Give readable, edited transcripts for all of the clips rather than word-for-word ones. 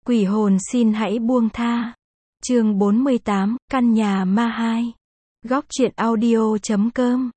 Quỷ hồn xin hãy buông tha. Chương 48, căn nhà ma 2. Góc truyện audio.com.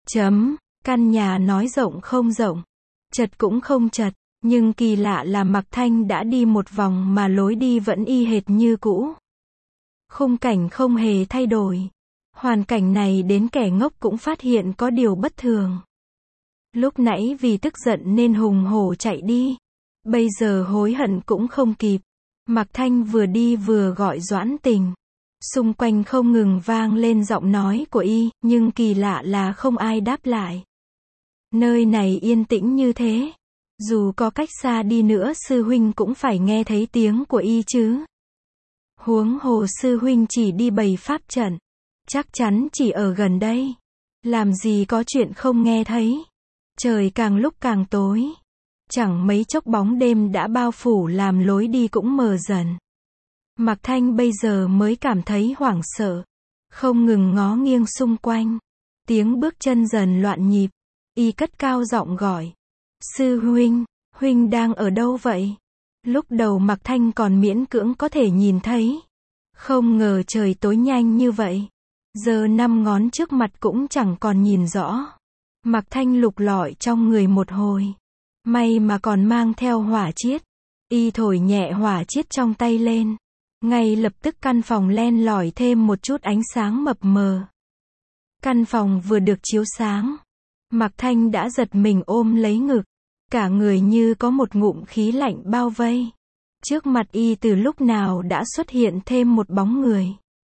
Căn nhà nói rộng không rộng, chật cũng không chật, nhưng kỳ lạ là Mạc Thanh đã đi một vòng mà lối đi vẫn y hệt như cũ. Khung cảnh không hề thay đổi. Hoàn cảnh này đến kẻ ngốc cũng phát hiện có điều bất thường. Lúc nãy vì tức giận nên hùng hổ chạy đi. Bây giờ hối hận cũng không kịp. Mạc Thanh vừa đi vừa gọi Doãn Tình. Xung quanh không ngừng vang lên giọng nói của y, nhưng kỳ lạ là không ai đáp lại. Nơi này yên tĩnh như thế. Dù có cách xa đi nữa sư huynh cũng phải nghe thấy tiếng của y chứ. Huống hồ sư huynh chỉ đi bày pháp trận. Chắc chắn chỉ ở gần đây. Làm gì có chuyện không nghe thấy. Trời càng lúc càng tối. Chẳng mấy chốc bóng đêm đã bao phủ làm lối đi cũng mờ dần. Mạc Thanh bây giờ mới cảm thấy hoảng sợ. Không ngừng ngó nghiêng xung quanh. Tiếng bước chân dần loạn nhịp. Y cất cao giọng gọi. Sư huynh, huynh đang ở đâu vậy? Lúc đầu Mạc Thanh còn miễn cưỡng có thể nhìn thấy. Không ngờ trời tối nhanh như vậy. Giờ 5 ngón trước mặt cũng chẳng còn nhìn rõ. Mạc Thanh lục lọi trong người một hồi. May mà còn mang theo hỏa chiết. Y thổi nhẹ hỏa chiết trong tay lên. Ngay lập tức căn phòng len lỏi thêm một chút ánh sáng mập mờ. Căn phòng vừa được chiếu sáng. Mạc Thanh đã giật mình ôm lấy ngực. Cả người như có một ngụm khí lạnh bao vây. Trước mặt y từ lúc nào đã xuất hiện thêm một bóng người.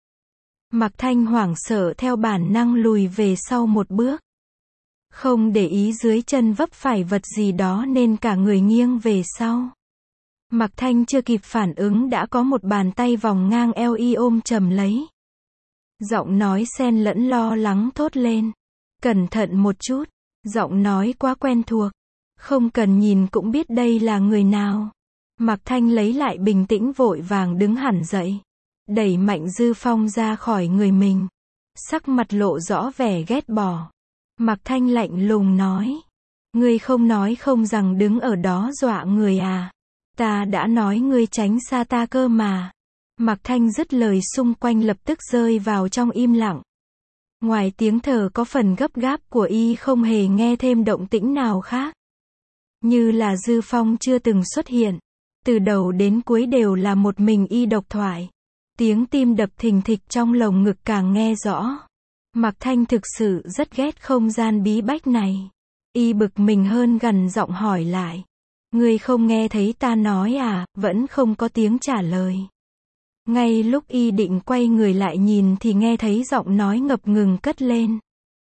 Mạc Thanh hoảng sợ theo bản năng lùi về sau một bước. Không để ý dưới chân vấp phải vật gì đó nên cả người nghiêng về sau. Mạc Thanh chưa kịp phản ứng đã có một bàn tay vòng ngang eo y ôm chầm lấy. Giọng nói xen lẫn lo lắng thốt lên. Cẩn thận một chút. Giọng nói quá quen thuộc. Không cần nhìn cũng biết đây là người nào. Mạc Thanh lấy lại bình tĩnh vội vàng đứng hẳn dậy. Đẩy mạnh Dư Phong ra khỏi người mình. Sắc mặt lộ rõ vẻ ghét bỏ. Mạc Thanh lạnh lùng nói. Ngươi không nói không rằng đứng ở đó dọa người à. Ta đã nói ngươi tránh xa ta cơ mà. Mạc Thanh dứt lời xung quanh lập tức rơi vào trong im lặng. Ngoài tiếng thở có phần gấp gáp của y không hề nghe thêm động tĩnh nào khác. Như là Dư Phong chưa từng xuất hiện. Từ đầu đến cuối đều là một mình y độc thoại. Tiếng tim đập thình thịch trong lồng ngực càng nghe rõ. Mạc Thanh thực sự rất ghét không gian bí bách này. Y bực mình hơn gằn giọng hỏi lại. Ngươi không nghe thấy ta nói à? Vẫn không có tiếng trả lời. Ngay lúc y định quay người lại nhìn thì nghe thấy giọng nói ngập ngừng cất lên.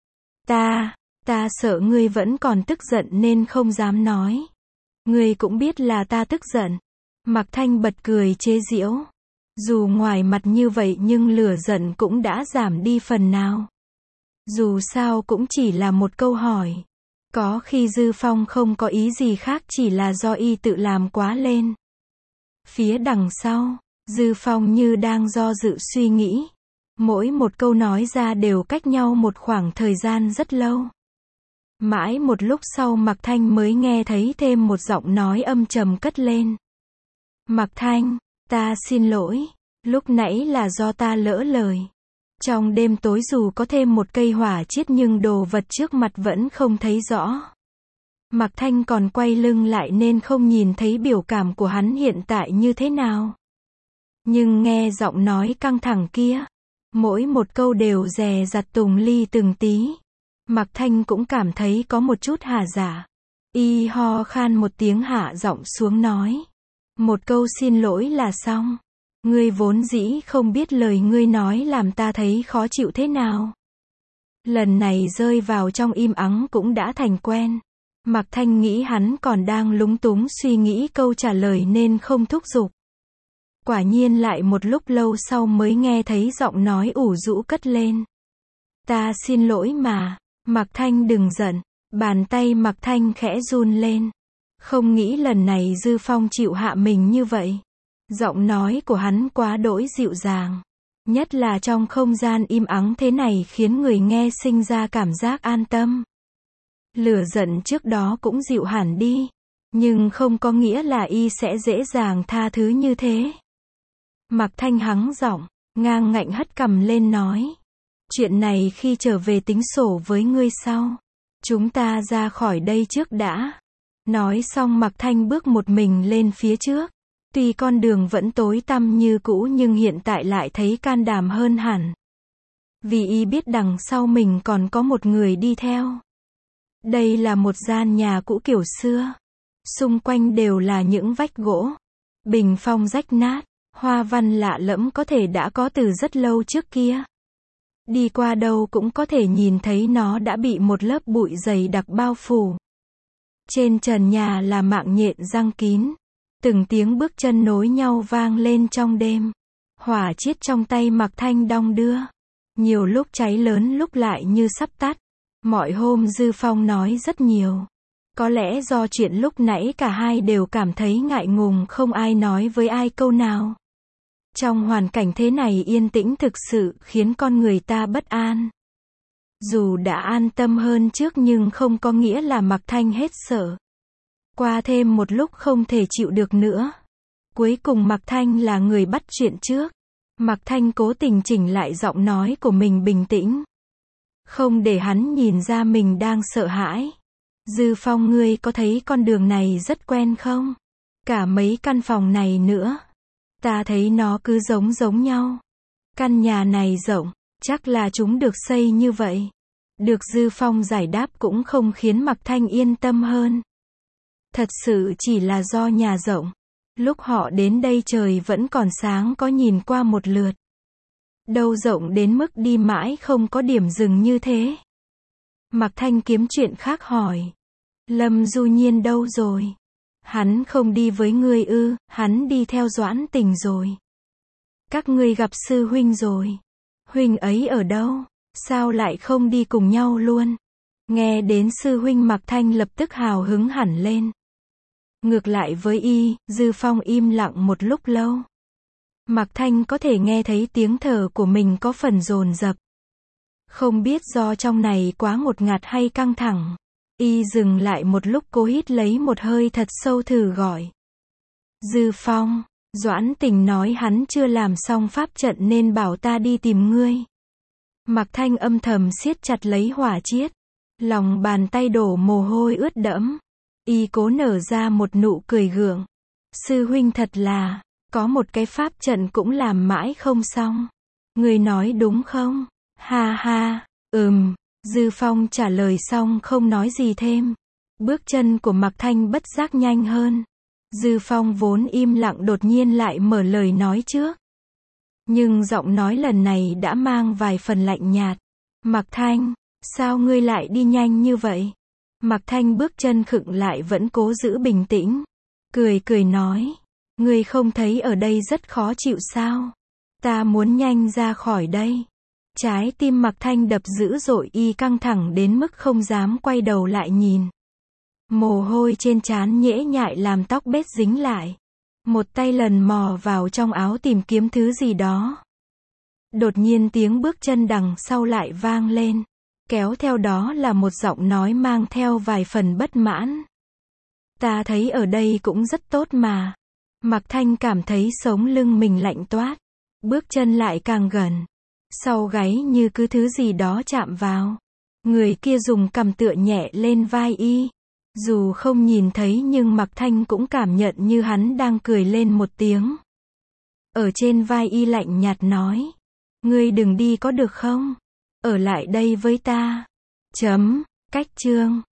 Ta sợ ngươi vẫn còn tức giận nên không dám nói. Ngươi cũng biết là ta tức giận. Mạc Thanh bật cười chế giễu. Dù ngoài mặt như vậy nhưng lửa giận cũng đã giảm đi phần nào. Dù sao cũng chỉ là một câu hỏi. Có khi Dư Phong không có ý gì khác chỉ là do y tự làm quá lên. Phía đằng sau, Dư Phong như đang do dự suy nghĩ. Mỗi một câu nói ra đều cách nhau một khoảng thời gian rất lâu. Mãi một lúc sau Mạc Thanh mới nghe thấy thêm một giọng nói âm trầm cất lên. Mạc Thanh, ta xin lỗi. Lúc nãy là do ta lỡ lời. Trong đêm tối dù có thêm một cây hỏa chiết nhưng đồ vật trước mặt vẫn không thấy rõ. Mạc Thanh còn quay lưng lại nên không nhìn thấy biểu cảm của hắn hiện tại như thế nào. Nhưng nghe giọng nói căng thẳng kia, mỗi một câu đều dè dặt từng ly từng tí. Mạc Thanh cũng cảm thấy có một chút hà giả. Y ho khan một tiếng hạ giọng xuống nói. Một câu xin lỗi là xong. Ngươi vốn dĩ không biết lời ngươi nói làm ta thấy khó chịu thế nào. Lần này rơi vào trong im ắng cũng đã thành quen. Mạc Thanh nghĩ hắn còn đang lúng túng suy nghĩ câu trả lời nên không thúc giục. Quả nhiên lại một lúc lâu sau mới nghe thấy giọng nói ủ rũ cất lên. Ta xin lỗi mà. Mạc Thanh đừng giận. Bàn tay Mạc Thanh khẽ run lên. Không nghĩ lần này Dư Phong chịu hạ mình như vậy. Giọng nói của hắn quá đỗi dịu dàng. Nhất là trong không gian im ắng thế này khiến người nghe sinh ra cảm giác an tâm. Lửa giận trước đó cũng dịu hẳn đi. Nhưng không có nghĩa là y sẽ dễ dàng tha thứ như thế. Mạc Thanh hắng giọng, ngang ngạnh hất cằm lên nói. Chuyện này khi trở về tính sổ với ngươi sau. Chúng ta ra khỏi đây trước đã. Nói xong Mạc Thanh bước một mình lên phía trước. Tuy con đường vẫn tối tăm như cũ nhưng hiện tại lại thấy can đảm hơn hẳn. Vì y biết đằng sau mình còn có một người đi theo. Đây là một gian nhà cũ kiểu xưa. Xung quanh đều là những vách gỗ. Bình phong rách nát. Hoa văn lạ lẫm có thể đã có từ rất lâu trước kia. Đi qua đâu cũng có thể nhìn thấy nó đã bị một lớp bụi dày đặc bao phủ. Trên trần nhà là mạng nhện răng kín. Từng tiếng bước chân nối nhau vang lên trong đêm. Hỏa chiết trong tay Mạc Thanh đong đưa. Nhiều lúc cháy lớn lúc lại như sắp tắt. Mọi hôm Dư Phong nói rất nhiều. Có lẽ do chuyện lúc nãy cả hai đều cảm thấy ngại ngùng không ai nói với ai câu nào. Trong hoàn cảnh thế này yên tĩnh thực sự khiến con người ta bất an. Dù đã an tâm hơn trước nhưng không có nghĩa là Mạc Thanh hết sợ. Qua thêm một lúc không thể chịu được nữa. Cuối cùng Mạc Thanh là người bắt chuyện trước. Mạc Thanh cố tình chỉnh lại giọng nói của mình bình tĩnh. Không để hắn nhìn ra mình đang sợ hãi. Dư Phong, ngươi có thấy con đường này rất quen không? Cả mấy căn phòng này nữa. Ta thấy nó cứ giống nhau. Căn nhà này rộng, chắc là chúng được xây như vậy. Được Dư Phong giải đáp cũng không khiến Mạc Thanh yên tâm hơn. Thật sự chỉ là do nhà rộng. Lúc họ đến đây trời vẫn còn sáng có nhìn qua một lượt. Đâu rộng đến mức đi mãi không có điểm dừng như thế. Mạc Thanh kiếm chuyện khác hỏi. Lâm Du Nhiên đâu rồi? Hắn không đi với ngươi ư? Hắn đi theo Doãn Tình rồi. Các ngươi gặp sư huynh rồi. Huynh ấy ở đâu? Sao lại không đi cùng nhau luôn? Nghe đến sư huynh Mạc Thanh lập tức hào hứng hẳn lên. Ngược lại với y, Dư Phong im lặng một lúc lâu. Mạc Thanh có thể nghe thấy tiếng thở của mình có phần dồn dập. Không biết do trong này quá ngột ngạt hay căng thẳng. Y dừng lại một lúc cố hít lấy một hơi thật sâu thử gọi. Dư Phong, Doãn Tình nói hắn chưa làm xong pháp trận nên bảo ta đi tìm ngươi. Mạc Thanh âm thầm siết chặt lấy hỏa chiết. Lòng bàn tay đổ mồ hôi ướt đẫm. Y cố nở ra một nụ cười gượng. Sư huynh thật là, có một cái pháp trận cũng làm mãi không xong. Ngươi nói đúng không? Ha ha, Dư Phong trả lời xong không nói gì thêm. Bước chân của Mạc Thanh bất giác nhanh hơn. Dư Phong vốn im lặng đột nhiên lại mở lời nói trước. Nhưng giọng nói lần này đã mang vài phần lạnh nhạt. Mạc Thanh, sao ngươi lại đi nhanh như vậy? Mạc Thanh bước chân khựng lại vẫn cố giữ bình tĩnh. Cười nói. Ngươi không thấy ở đây rất khó chịu sao? Ta muốn nhanh ra khỏi đây. Trái tim Mạc Thanh đập dữ dội y căng thẳng đến mức không dám quay đầu lại nhìn. Mồ hôi trên trán nhễ nhại làm tóc bết dính lại. Một tay lần mò vào trong áo tìm kiếm thứ gì đó. Đột nhiên tiếng bước chân đằng sau lại vang lên. Kéo theo đó là một giọng nói mang theo vài phần bất mãn. Ta thấy ở đây cũng rất tốt mà. Mạc Thanh cảm thấy sống lưng mình lạnh toát. Bước chân lại càng gần. Sau gáy như cứ thứ gì đó chạm vào. Người kia dùng cằm tựa nhẹ lên vai y. Dù không nhìn thấy nhưng Mạc Thanh cũng cảm nhận như hắn đang cười lên một tiếng. Ở trên vai y lạnh nhạt nói. Ngươi đừng đi có được không? Ở lại đây với ta. Cách chương